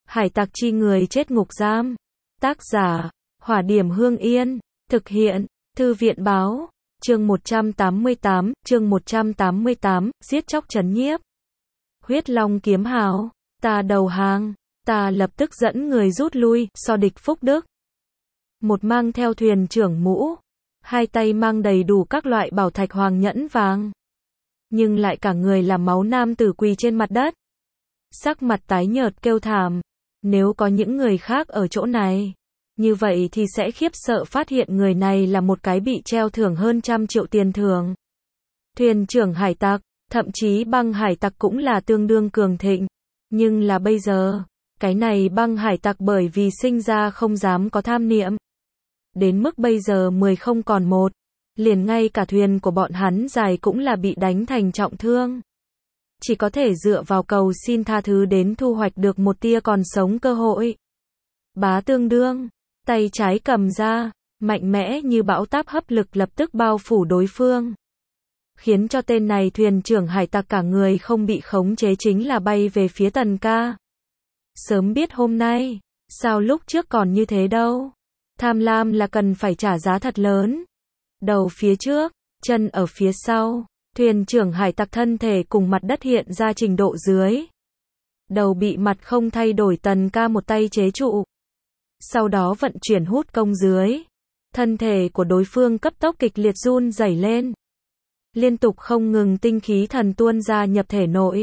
Hải tặc chi người chết ngục giam. Tác giả, Hỏa Điểm Hương Yên. Thực hiện, Thư viện báo. Chương 188, giết chóc trấn nhiếp. Huyết Long kiếm hào. Ta đầu hàng. Ta lập tức dẫn người rút lui, so địch Phúc Đức. Một mang theo thuyền trưởng mũ. Hai tay mang đầy đủ các loại bảo thạch hoàng nhẫn vàng. Nhưng lại cả người là máu nam tử quỳ trên mặt đất. Sắc mặt tái nhợt kêu thảm. Nếu có những người khác ở chỗ này, như vậy thì sẽ khiếp sợ phát hiện người này là một cái bị treo thưởng hơn 100 triệu tiền thưởng. Thuyền trưởng hải tặc, thậm chí băng hải tặc cũng là tương đương cường thịnh. Nhưng là bây giờ, cái này băng hải tặc bởi vì sinh ra không dám có tham niệm. Đến mức bây giờ 10 không còn một, liền ngay cả thuyền của bọn hắn dài cũng là bị đánh thành trọng thương. Chỉ có thể dựa vào cầu xin tha thứ đến thu hoạch được một tia còn sống cơ hội. Bá tương đương, tay trái cầm ra, mạnh mẽ như bão táp hấp lực lập tức bao phủ đối phương. Khiến cho tên này thuyền trưởng hải tặc cả người không bị khống chế chính là bay về phía Tần Ca. Sớm biết hôm nay, sao lúc trước còn như thế đâu. Tham lam là cần phải trả giá thật lớn. Đầu phía trước, chân ở phía sau. Thuyền trưởng hải tặc thân thể cùng mặt đất hiện ra trình độ dưới. Đầu bị mặt không thay đổi Tần Ca một tay chế trụ. Sau đó vận chuyển hút công dưới. Thân thể của đối phương cấp tốc kịch liệt run rẩy lên. Liên tục không ngừng tinh khí thần tuôn ra nhập thể nội.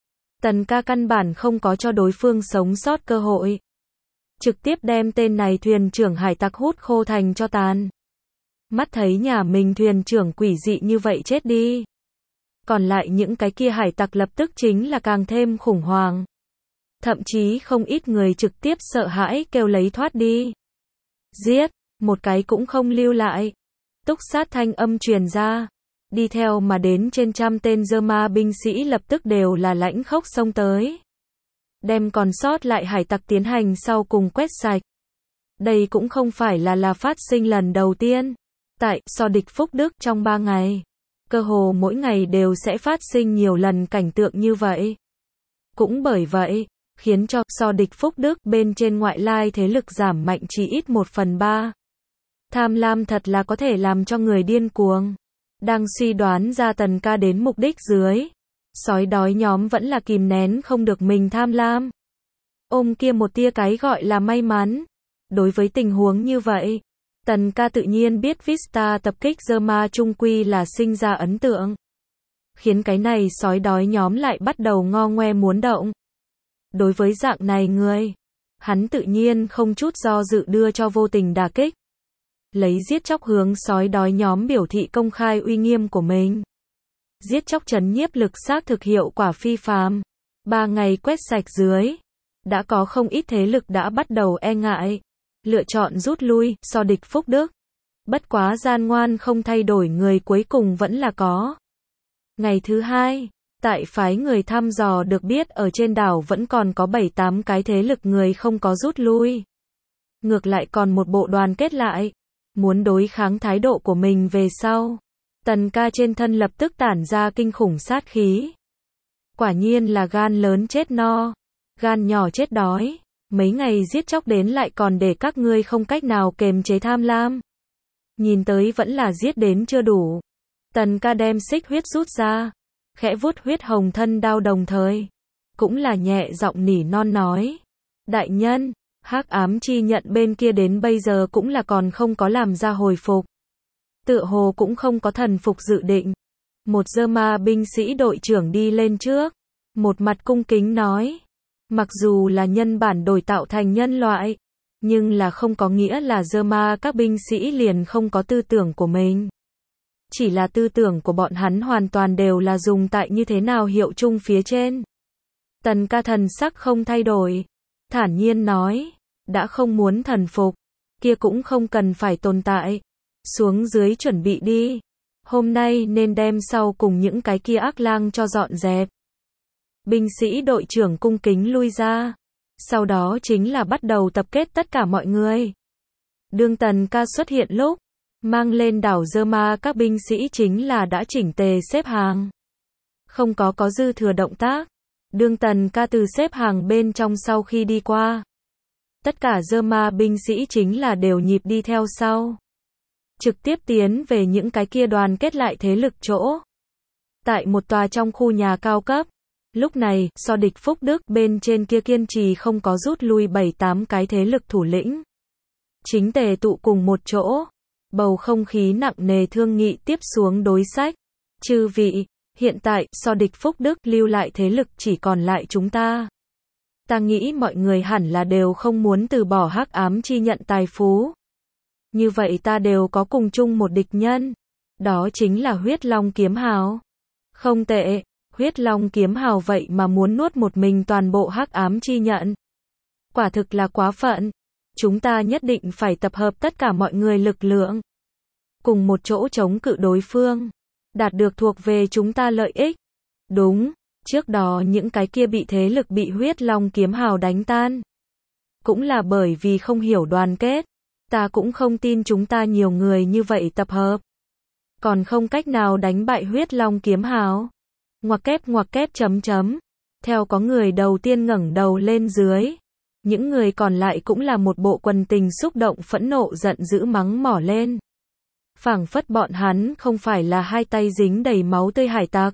Tần Ca căn bản không có cho đối phương sống sót cơ hội. Trực tiếp đem tên này thuyền trưởng hải tặc hút khô thành cho tàn. Mắt thấy nhà mình thuyền trưởng quỷ dị như vậy chết đi. Còn lại những cái kia hải tặc lập tức chính là càng thêm khủng hoảng. Thậm chí không ít người trực tiếp sợ hãi kêu lấy thoát đi. Giết, một cái cũng không lưu lại. Túc sát thanh âm truyền ra. Đi theo mà đến trên 100 tên dơ ma binh sĩ lập tức đều là lãnh khốc xông tới. Đem còn sót lại hải tặc tiến hành sau cùng quét sạch. Đây cũng không phải là phát sinh lần đầu tiên. Tại so địch Phúc Đức trong 3 ngày. Cơ hồ mỗi ngày đều sẽ phát sinh nhiều lần cảnh tượng như vậy. Cũng bởi vậy, khiến cho so địch Phúc Đức bên trên ngoại lai thế lực giảm mạnh chỉ ít 1/3. Tham lam thật là có thể làm cho người điên cuồng. Đang suy đoán ra Tần Ca đến mục đích dưới. Sói đói nhóm vẫn là kìm nén không được mình tham lam. Ôm kia một tia cái gọi là may mắn. Đối với tình huống như vậy, Tần Ca tự nhiên biết Vista tập kích Zerma trung quy là sinh ra ấn tượng. Khiến cái này sói đói nhóm lại bắt đầu ngo ngoe muốn động. Đối với dạng này người, hắn tự nhiên không chút do dự đưa cho vô tình đả kích. Lấy giết chóc hướng sói đói nhóm biểu thị công khai uy nghiêm của mình. Giết chóc trấn nhiếp lực xác thực hiệu quả phi phàm. 3 ngày quét sạch dưới, đã có không ít thế lực đã bắt đầu e ngại. Lựa chọn rút lui, so địch Phúc Đức. Bất quá gian ngoan không thay đổi người cuối cùng vẫn là có. Ngày thứ 2, tại phái người thăm dò được biết ở trên đảo vẫn còn có 7-8 cái thế lực người không có rút lui. Ngược lại còn một bộ đoàn kết lại. Muốn đối kháng thái độ của mình về sau. Tần Ca trên thân lập tức tản ra kinh khủng sát khí. Quả nhiên là gan lớn chết no, gan nhỏ chết đói. Mấy ngày giết chóc đến lại còn để các ngươi không cách nào kềm chế tham lam. Nhìn tới vẫn là giết đến chưa đủ. Tần Ca đem xích huyết rút ra, khẽ vuốt huyết hồng thân đao đồng thời. Cũng là nhẹ giọng nỉ non nói. Đại nhân, hắc ám chi nhận bên kia đến bây giờ cũng là còn không có làm ra hồi phục. Tựa hồ cũng không có thần phục dự định. Một dơ ma binh sĩ đội trưởng đi lên trước. Một mặt cung kính nói. Mặc dù là nhân bản đổi tạo thành nhân loại. Nhưng là không có nghĩa là dơ ma các binh sĩ liền không có tư tưởng của mình. Chỉ là tư tưởng của bọn hắn hoàn toàn đều là dùng tại như thế nào hiệu chung phía trên. Tần Ca thần sắc không thay đổi. Thản nhiên nói. Đã không muốn thần phục. Kia cũng không cần phải tồn tại. Xuống dưới chuẩn bị đi. Hôm nay nên đem sau cùng những cái kia ác lang cho dọn dẹp. Binh sĩ đội trưởng cung kính lui ra. Sau đó chính là bắt đầu tập kết tất cả mọi người. Đương Tần Ca xuất hiện lúc, mang lên đảo Zerma các binh sĩ chính là đã chỉnh tề xếp hàng. Không có dư thừa động tác. Đương Tần Ca từ xếp hàng bên trong sau khi đi qua. Tất cả dơ ma binh sĩ chính là đều nhịp đi theo sau. Trực tiếp tiến về những cái kia đoàn kết lại thế lực chỗ. Tại một tòa trong khu nhà cao cấp. Lúc này, so địch Phúc Đức bên trên kia kiên trì không có rút lui 7-8 cái thế lực thủ lĩnh. Chính tề tụ cùng một chỗ. Bầu không khí nặng nề thương nghị tiếp xuống đối sách. Chư vị, hiện tại, so địch Phúc Đức lưu lại thế lực chỉ còn lại chúng ta. Ta nghĩ mọi người hẳn là đều không muốn từ bỏ hắc ám chi nhận tài phú. Như vậy ta đều có cùng chung một địch nhân. Đó chính là huyết long kiếm hào. Không tệ, huyết long kiếm hào vậy mà muốn nuốt một mình toàn bộ hắc ám chi nhận. Quả thực là quá phận. Chúng ta nhất định phải tập hợp tất cả mọi người lực lượng. Cùng một chỗ chống cự đối phương. Đạt được thuộc về chúng ta lợi ích. Đúng, trước đó những cái kia bị thế lực bị huyết long kiếm hào đánh tan. Cũng là bởi vì không hiểu đoàn kết. Ta cũng không tin chúng ta nhiều người như vậy tập hợp. Còn không cách nào đánh bại huyết long kiếm hào. Ngoặc kép chấm chấm. Theo có người đầu tiên ngẩng đầu lên dưới. Những người còn lại cũng là một bộ quần tình xúc động phẫn nộ giận dữ mắng mỏ lên. Phảng phất bọn hắn không phải là hai tay dính đầy máu tươi hải tặc.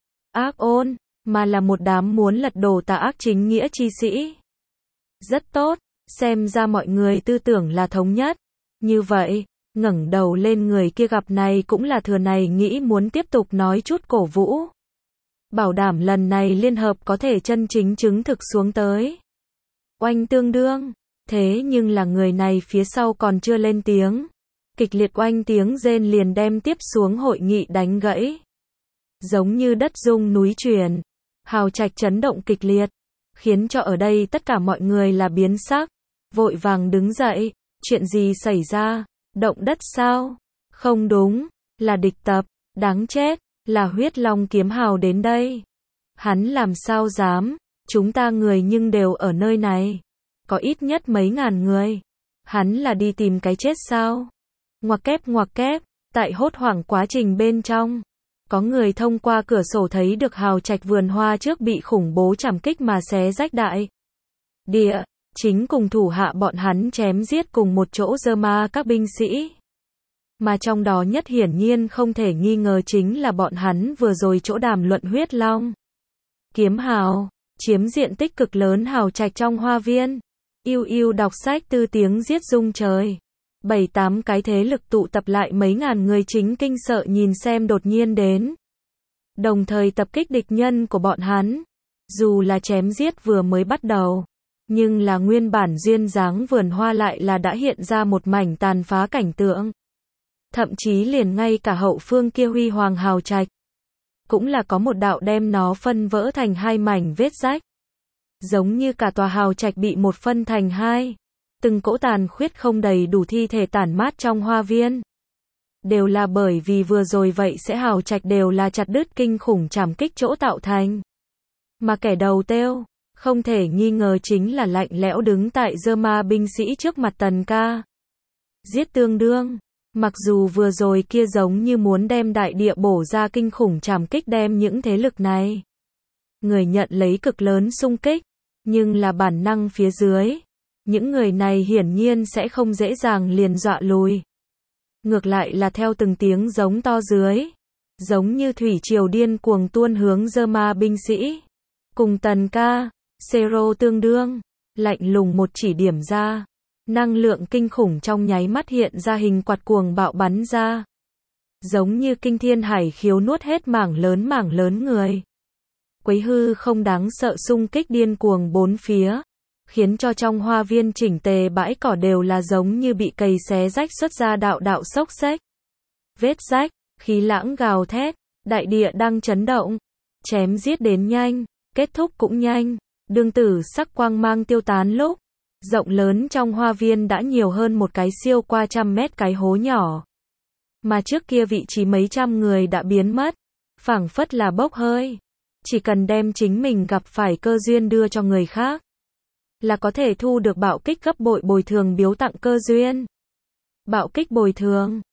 Ác ôn, mà là một đám muốn lật đổ tà ác chính nghĩa chi sĩ. Rất tốt, xem ra mọi người tư tưởng là thống nhất. Như vậy, ngẩng đầu lên người kia gặp này cũng là thừa này nghĩ muốn tiếp tục nói chút cổ vũ. Bảo đảm lần này liên hợp có thể chân chính chứng thực xuống tới. Oanh tương đương, thế nhưng là người này phía sau còn chưa lên tiếng. Kịch liệt oanh tiếng rên liền đem tiếp xuống hội nghị đánh gãy. Giống như đất rung núi chuyển. Hào trạch chấn động kịch liệt. Khiến cho ở đây tất cả mọi người là biến sắc. Vội vàng đứng dậy. Chuyện gì xảy ra? Động đất sao? Không đúng. Là địch tập. Đáng chết. Là huyết long kiếm hào đến đây. Hắn làm sao dám? Chúng ta người nhưng đều ở nơi này. Có ít nhất mấy ngàn người. Hắn là đi tìm cái chết sao? Ngoặc kép, tại hốt hoảng quá trình bên trong. Có người thông qua cửa sổ thấy được hào trạch vườn hoa trước bị khủng bố trảm kích mà xé rách đại. Địa, chính cùng thủ hạ bọn hắn chém giết cùng một chỗ dơ ma các binh sĩ. Mà trong đó nhất hiển nhiên không thể nghi ngờ chính là bọn hắn vừa rồi chỗ đàm luận huyết long. Kiếm hào, chiếm diện tích cực lớn hào trạch trong hoa viên. Yêu đọc sách tư tiếng giết rung trời. 7-8 cái thế lực tụ tập lại mấy ngàn người chính kinh sợ nhìn xem đột nhiên đến. Đồng thời tập kích địch nhân của bọn hắn. Dù là chém giết vừa mới bắt đầu. Nhưng là nguyên bản duyên dáng vườn hoa lại là đã hiện ra một mảnh tàn phá cảnh tượng. Thậm chí liền ngay cả hậu phương kia huy hoàng hào trạch. Cũng là có một đạo đem nó phân vỡ thành hai mảnh vết rách. Giống như cả tòa hào trạch bị một phân thành hai. Từng cỗ tàn khuyết không đầy đủ thi thể tản mát trong hoa viên. Đều là bởi vì vừa rồi vậy sẽ hào trạch đều là chặt đứt kinh khủng trảm kích chỗ tạo thành. Mà kẻ đầu têu, không thể nghi ngờ chính là lạnh lẽo đứng tại dơ ma binh sĩ trước mặt Tần Ca. Giết tương đương. Mặc dù vừa rồi kia giống như muốn đem đại địa bổ ra kinh khủng trảm kích đem những thế lực này. Người nhận lấy cực lớn xung kích. Nhưng là bản năng phía dưới. Những người này hiển nhiên sẽ không dễ dàng liền dọa lùi. Ngược lại là theo từng tiếng giống to dưới. Giống như thủy triều điên cuồng tuôn hướng dơ ma binh sĩ. Cùng Tần Ca, Zero tương đương. Lạnh lùng một chỉ điểm ra. Năng lượng kinh khủng trong nháy mắt hiện ra hình quạt cuồng bạo bắn ra. Giống như kinh thiên hải khiếu nuốt hết mảng lớn người. Quấy hư không đáng sợ xung kích điên cuồng bốn phía. Khiến cho trong hoa viên chỉnh tề bãi cỏ đều là giống như bị cày xé rách xuất ra đạo xốc xếch. Vết rách, khí lãng gào thét, đại địa đang chấn động. Chém giết đến nhanh, kết thúc cũng nhanh. Đương tử sắc quang mang tiêu tán lúc. Rộng lớn trong hoa viên đã nhiều hơn một cái siêu qua 100 mét cái hố nhỏ. Mà trước kia vị trí mấy trăm người đã biến mất. Phảng phất là bốc hơi. Chỉ cần đem chính mình gặp phải cơ duyên đưa cho người khác. Là có thể thu được bạo kích gấp bội bồi thường biếu tặng cơ duyên. Bạo kích bồi thường.